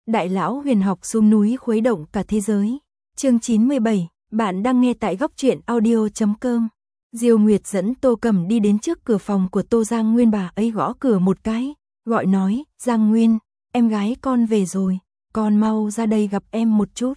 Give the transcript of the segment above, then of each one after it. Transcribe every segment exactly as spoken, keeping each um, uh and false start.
Đại lão huyền học xuống núi khuấy động cả thế giới. Chương chín mươi bảy, bạn đang nghe tại góc truyện audio chấm com. Diêu Nguyệt dẫn Tô Cẩm đi đến trước cửa phòng của Tô Giang Nguyên, bà ấy gõ cửa một cái, gọi nói, Giang Nguyên, em gái con về rồi, con mau ra đây gặp em một chút.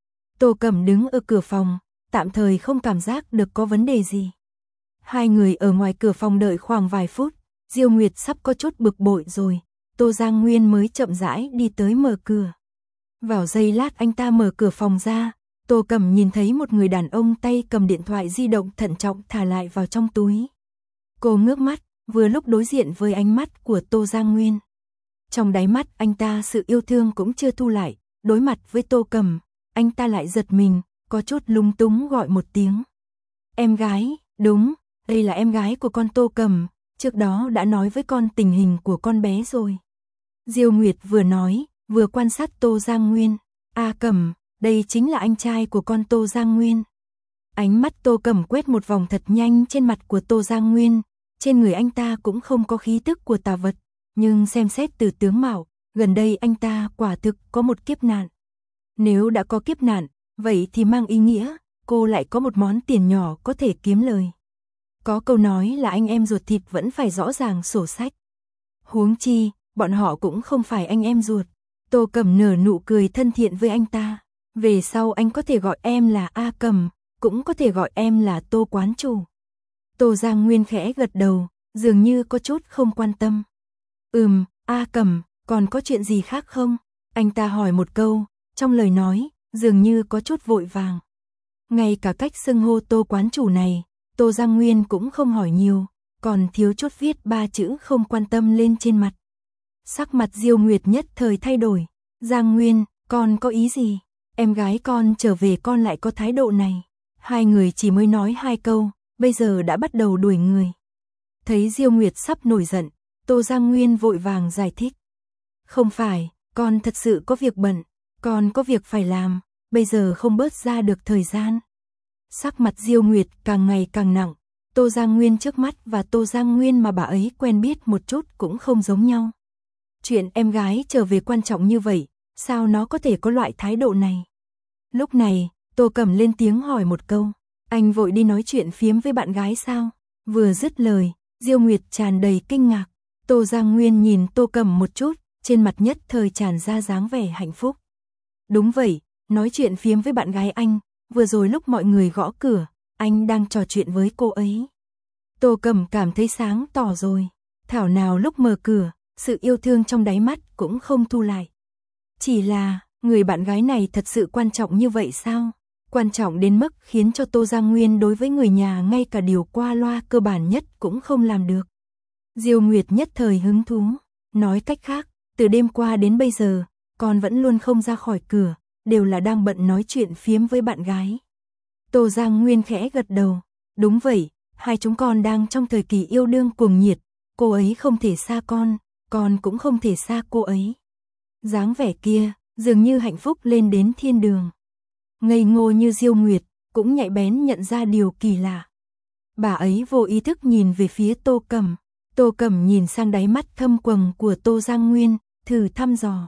Tô Cẩm đứng ở cửa phòng, tạm thời không cảm giác được có vấn đề gì. Hai người ở ngoài cửa phòng đợi khoảng vài phút, Diêu Nguyệt sắp có chút bực bội rồi, Tô Giang Nguyên mới chậm rãi đi tới mở cửa. Vào giây lát anh ta mở cửa phòng ra, Tô Cẩm nhìn thấy một người đàn ông tay cầm điện thoại di động thận trọng thả lại vào trong túi. Cô ngước mắt, vừa lúc đối diện với ánh mắt của Tô Giang Nguyên. Trong đáy mắt anh ta sự yêu thương cũng chưa thu lại, đối mặt với Tô Cẩm, anh ta lại giật mình, có chút lung túng gọi một tiếng. Em gái, đúng, đây là em gái của con Tô Cẩm, trước đó đã nói với con tình hình của con bé rồi. Diêu Nguyệt vừa nói, vừa quan sát Tô Giang Nguyên. A Cẩm, đây chính là anh trai của con Tô Giang Nguyên. Ánh mắt Tô Cẩm quét một vòng thật nhanh trên mặt của Tô Giang Nguyên, trên người anh ta cũng không có khí tức của tà vật, nhưng xem xét từ tướng mạo, gần đây anh ta quả thực có một kiếp nạn. Nếu đã có kiếp nạn, vậy thì mang ý nghĩa, cô lại có một món tiền nhỏ có thể kiếm lời. Có câu nói là anh em ruột thịt vẫn phải rõ ràng sổ sách. Huống chi, bọn họ cũng không phải anh em ruột. Tô Cẩm nở nụ cười thân thiện với anh ta. Về sau anh có thể gọi em là A Cẩm, cũng có thể gọi em là Tô quán chủ. Tô Giang Nguyên khẽ gật đầu, dường như có chút không quan tâm. Ừm, A Cẩm, còn có chuyện gì khác không? Anh ta hỏi một câu, trong lời nói, dường như có chút vội vàng. Ngay cả cách xưng hô Tô quán chủ này, Tô Giang Nguyên cũng không hỏi nhiều, còn thiếu chút viết ba chữ không quan tâm lên trên mặt. Sắc mặt Diêu Nguyệt nhất thời thay đổi. Giang Nguyên, con có ý gì? Em gái con trở về con lại có thái độ này. Hai người chỉ mới nói hai câu, bây giờ đã bắt đầu đuổi người. Thấy Diêu Nguyệt sắp nổi giận, Tô Giang Nguyên vội vàng giải thích. Không phải, con thật sự có việc bận, con có việc phải làm, bây giờ không bớt ra được thời gian. Sắc mặt Diêu Nguyệt càng ngày càng nặng, Tô Giang Nguyên trước mắt và Tô Giang Nguyên mà bà ấy quen biết một chút cũng không giống nhau. Chuyện em gái trở về quan trọng như vậy, sao nó có thể có loại thái độ này? Lúc này, Tô Cẩm lên tiếng hỏi một câu, anh vội đi nói chuyện phiếm với bạn gái sao? Vừa dứt lời, Diêu Nguyệt tràn đầy kinh ngạc. Tô Giang Nguyên nhìn Tô Cẩm một chút, trên mặt nhất thời tràn ra dáng vẻ hạnh phúc. Đúng vậy, nói chuyện phiếm với bạn gái anh, vừa rồi lúc mọi người gõ cửa, anh đang trò chuyện với cô ấy. Tô Cẩm cảm thấy sáng tỏ rồi, thảo nào lúc mở cửa, sự yêu thương trong đáy mắt cũng không thu lại. Chỉ là, người bạn gái này thật sự quan trọng như vậy sao? Quan trọng đến mức khiến cho Tô Giang Nguyên đối với người nhà ngay cả điều qua loa cơ bản nhất cũng không làm được. Diêu Nguyệt nhất thời hứng thú, nói cách khác, từ đêm qua đến bây giờ, con vẫn luôn không ra khỏi cửa, đều là đang bận nói chuyện phiếm với bạn gái. Tô Giang Nguyên khẽ gật đầu, đúng vậy, hai chúng con đang trong thời kỳ yêu đương cuồng nhiệt, cô ấy không thể xa con, con cũng không thể xa cô ấy. Dáng vẻ kia, dường như hạnh phúc lên đến thiên đường. Ngây ngô như Diêu Nguyệt, cũng nhạy bén nhận ra điều kỳ lạ. Bà ấy vô ý thức nhìn về phía Tô Cẩm. Tô Cẩm nhìn sang đáy mắt thâm quầng của Tô Giang Nguyên, thử thăm dò.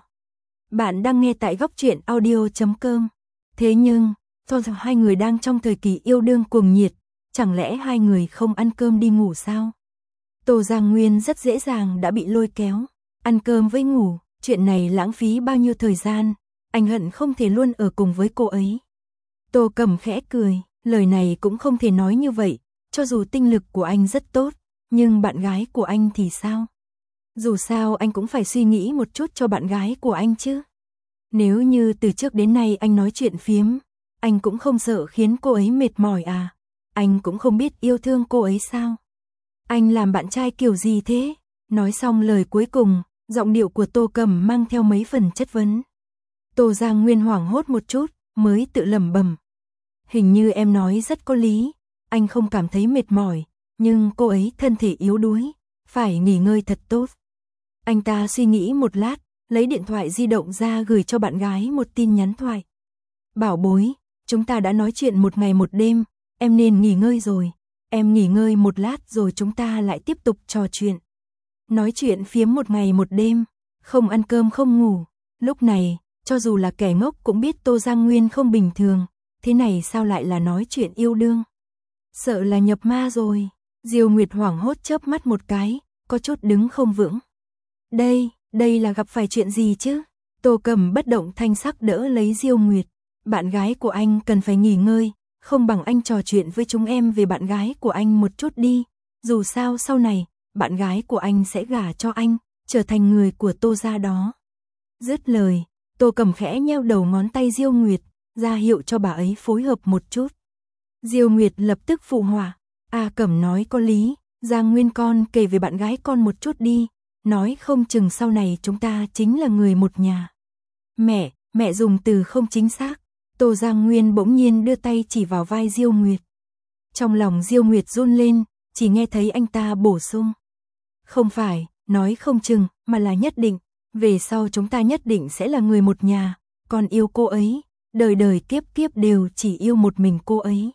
Bạn đang nghe tại góc truyện audio chấm com. Thế nhưng, cho rằng hai người đang trong thời kỳ yêu đương cuồng nhiệt, chẳng lẽ hai người không ăn cơm đi ngủ sao? Tô Giang Nguyên rất dễ dàng đã bị lôi kéo. Ăn cơm với ngủ, chuyện này lãng phí bao nhiêu thời gian, anh hận không thể luôn ở cùng với cô ấy. Tô Cẩm khẽ cười, lời này cũng không thể nói như vậy, cho dù tinh lực của anh rất tốt, nhưng bạn gái của anh thì sao? Dù sao anh cũng phải suy nghĩ một chút cho bạn gái của anh chứ. Nếu như từ trước đến nay anh nói chuyện phiếm, anh cũng không sợ khiến cô ấy mệt mỏi à? Anh cũng không biết yêu thương cô ấy sao? Anh làm bạn trai kiểu gì thế? Nói xong lời cuối cùng, giọng điệu của Tô Cẩm mang theo mấy phần chất vấn. Tô Giang Nguyên hoảng hốt một chút, mới tự lẩm bẩm. Hình như em nói rất có lý, anh không cảm thấy mệt mỏi, nhưng cô ấy thân thể yếu đuối, phải nghỉ ngơi thật tốt. Anh ta suy nghĩ một lát, lấy điện thoại di động ra gửi cho bạn gái một tin nhắn thoại. Bảo bối, chúng ta đã nói chuyện một ngày một đêm, em nên nghỉ ngơi rồi. Em nghỉ ngơi một lát rồi chúng ta lại tiếp tục trò chuyện. Nói chuyện phiếm một ngày một đêm, không ăn cơm không ngủ. Lúc này, cho dù là kẻ ngốc cũng biết Tô Giang Nguyên không bình thường, thế này sao lại là nói chuyện yêu đương? Sợ là nhập ma rồi. Diêu Nguyệt hoảng hốt chớp mắt một cái, có chút đứng không vững. Đây, đây là gặp phải chuyện gì chứ? Tô Cầm bất động thanh sắc đỡ lấy Diêu Nguyệt. Bạn gái của anh cần phải nghỉ ngơi, không bằng anh trò chuyện với chúng em về bạn gái của anh một chút đi. Dù sao sau này, bạn gái của anh sẽ gả cho anh, trở thành người của Tô gia đó. Dứt lời, Tô Cầm khẽ nheo đầu ngón tay Diêu Nguyệt, ra hiệu cho bà ấy phối hợp một chút. Diêu Nguyệt lập tức phụ họa, A Cẩm nói có lý, Giang Nguyên con kể về bạn gái con một chút đi, nói không chừng sau này chúng ta chính là người một nhà. Mẹ, mẹ dùng từ không chính xác. Tô Giang Nguyên bỗng nhiên đưa tay chỉ vào vai Diêu Nguyệt. Trong lòng Diêu Nguyệt run lên, chỉ nghe thấy anh ta bổ sung. Không phải, nói không chừng, mà là nhất định, về sau chúng ta nhất định sẽ là người một nhà, con yêu cô ấy, đời đời kiếp kiếp đều chỉ yêu một mình cô ấy.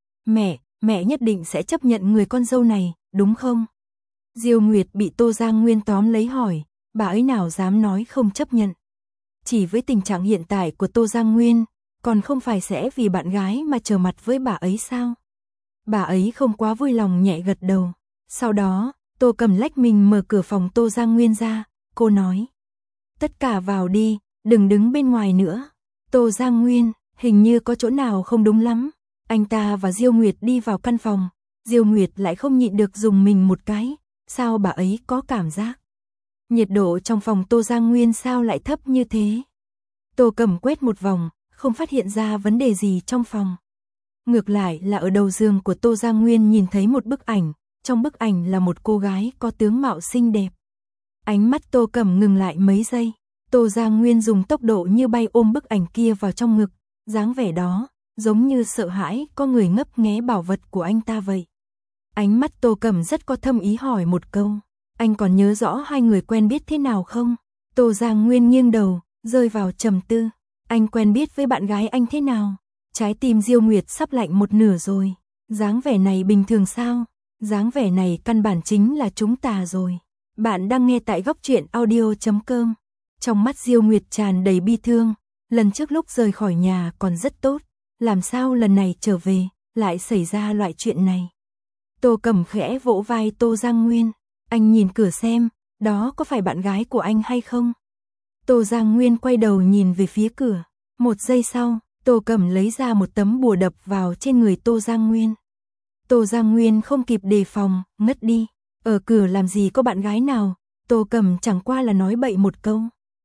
Mẹ, mẹ nhất định sẽ chấp nhận người con dâu này, đúng không? Diêu Nguyệt bị Tô Giang Nguyên tóm lấy hỏi, bà ấy nào dám nói không chấp nhận. Chỉ với tình trạng hiện tại của Tô Giang Nguyên, còn không phải sẽ vì bạn gái mà trở mặt với bà ấy sao? Bà ấy không quá vui lòng nhẹ gật đầu. Sau đó, Tô Cầm lách mình mở cửa phòng Tô Giang Nguyên ra, cô nói. Tất cả vào đi, đừng đứng bên ngoài nữa. Tô Giang Nguyên, hình như có chỗ nào không đúng lắm. Anh ta và Diêu Nguyệt đi vào căn phòng, Diêu Nguyệt lại không nhịn được dùng mình một cái, sao bà ấy có cảm giác. Nhiệt độ trong phòng Tô Giang Nguyên sao lại thấp như thế? Tô Cầm quét một vòng, không phát hiện ra vấn đề gì trong phòng. Ngược lại là ở đầu giường của Tô Giang Nguyên nhìn thấy một bức ảnh, trong bức ảnh là một cô gái có tướng mạo xinh đẹp. Ánh mắt Tô Cầm ngừng lại mấy giây, Tô Giang Nguyên dùng tốc độ như bay ôm bức ảnh kia vào trong ngực, dáng vẻ đó, giống như sợ hãi có người ngấp nghé bảo vật của anh ta vậy. Ánh mắt Tô Cầm rất có thâm ý hỏi một câu, anh còn nhớ rõ hai người quen biết thế nào không? Tô Giang Nguyên nghiêng đầu, rơi vào trầm tư, anh quen biết với bạn gái anh thế nào? Trái tim Diêu Nguyệt sắp lạnh một nửa rồi, dáng vẻ này bình thường sao? Dáng vẻ này căn bản chính là chúng ta rồi. Bạn đang nghe tại góc truyện audio chấm com. Trong mắt Diêu Nguyệt tràn đầy bi thương, lần trước lúc rời khỏi nhà còn rất tốt, làm sao lần này trở về, lại xảy ra loại chuyện này. Tô Cầm khẽ vỗ vai Tô Giang Nguyên, anh nhìn cửa xem, đó có phải bạn gái của anh hay không? Tô Giang Nguyên quay đầu nhìn về phía cửa, một giây sau, Tô Cầm lấy ra một tấm bùa đập vào trên người Tô Giang Nguyên. Tô Giang Nguyên không kịp đề phòng, ngất đi, ở cửa làm gì có bạn gái nào, Tô Cầm chẳng qua là nói bậy một câu.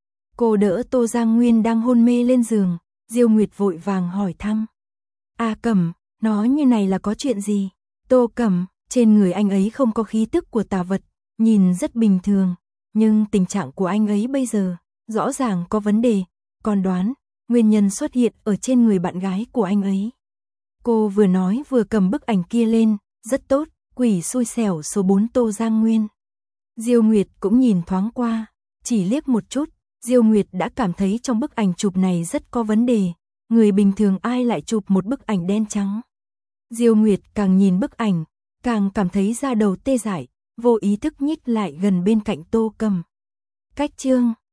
Cô đỡ Tô Giang Nguyên đang hôn mê lên giường, Diêu Nguyệt vội vàng hỏi thăm. A Cầm, nói như này là có chuyện gì? Tô Cầm, trên người anh ấy không có khí tức của tà vật, nhìn rất bình thường, nhưng tình trạng của anh ấy bây giờ, rõ ràng có vấn đề, còn đoán, nguyên nhân xuất hiện ở trên người bạn gái của anh ấy. Cô vừa nói vừa cầm bức ảnh kia lên, rất tốt, quỷ xui xẻo số bốn Tô Giang Nguyên. Diêu Nguyệt cũng nhìn thoáng qua, chỉ liếc một chút, Diêu Nguyệt đã cảm thấy trong bức ảnh chụp này rất có vấn đề, người bình thường ai lại chụp một bức ảnh đen trắng. Diêu Nguyệt càng nhìn bức ảnh, càng cảm thấy da đầu tê dại, vô ý thức nhích lại gần bên cạnh Tô Cầm. Cách chương